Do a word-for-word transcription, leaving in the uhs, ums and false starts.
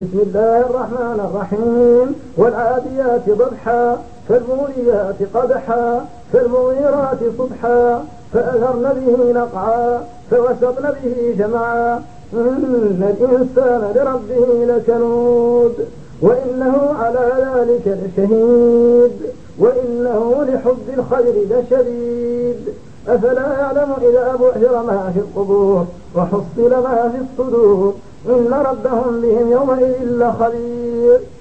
بسم الله الرحمن الرحيم. والعاديات ضبحا فالموريات قدحا فالمغيرات صبحا فأثرن به نقعا فوسطن به جمعا إن الإنسان لربه لكنود وإنه على ذلك لشهيد وإنه لحب الخير لشديد. أفلا يعلم إذا بعثر ما في القبور وحصل ما في الصدور إن ربهم بهم يومئذ لخبير.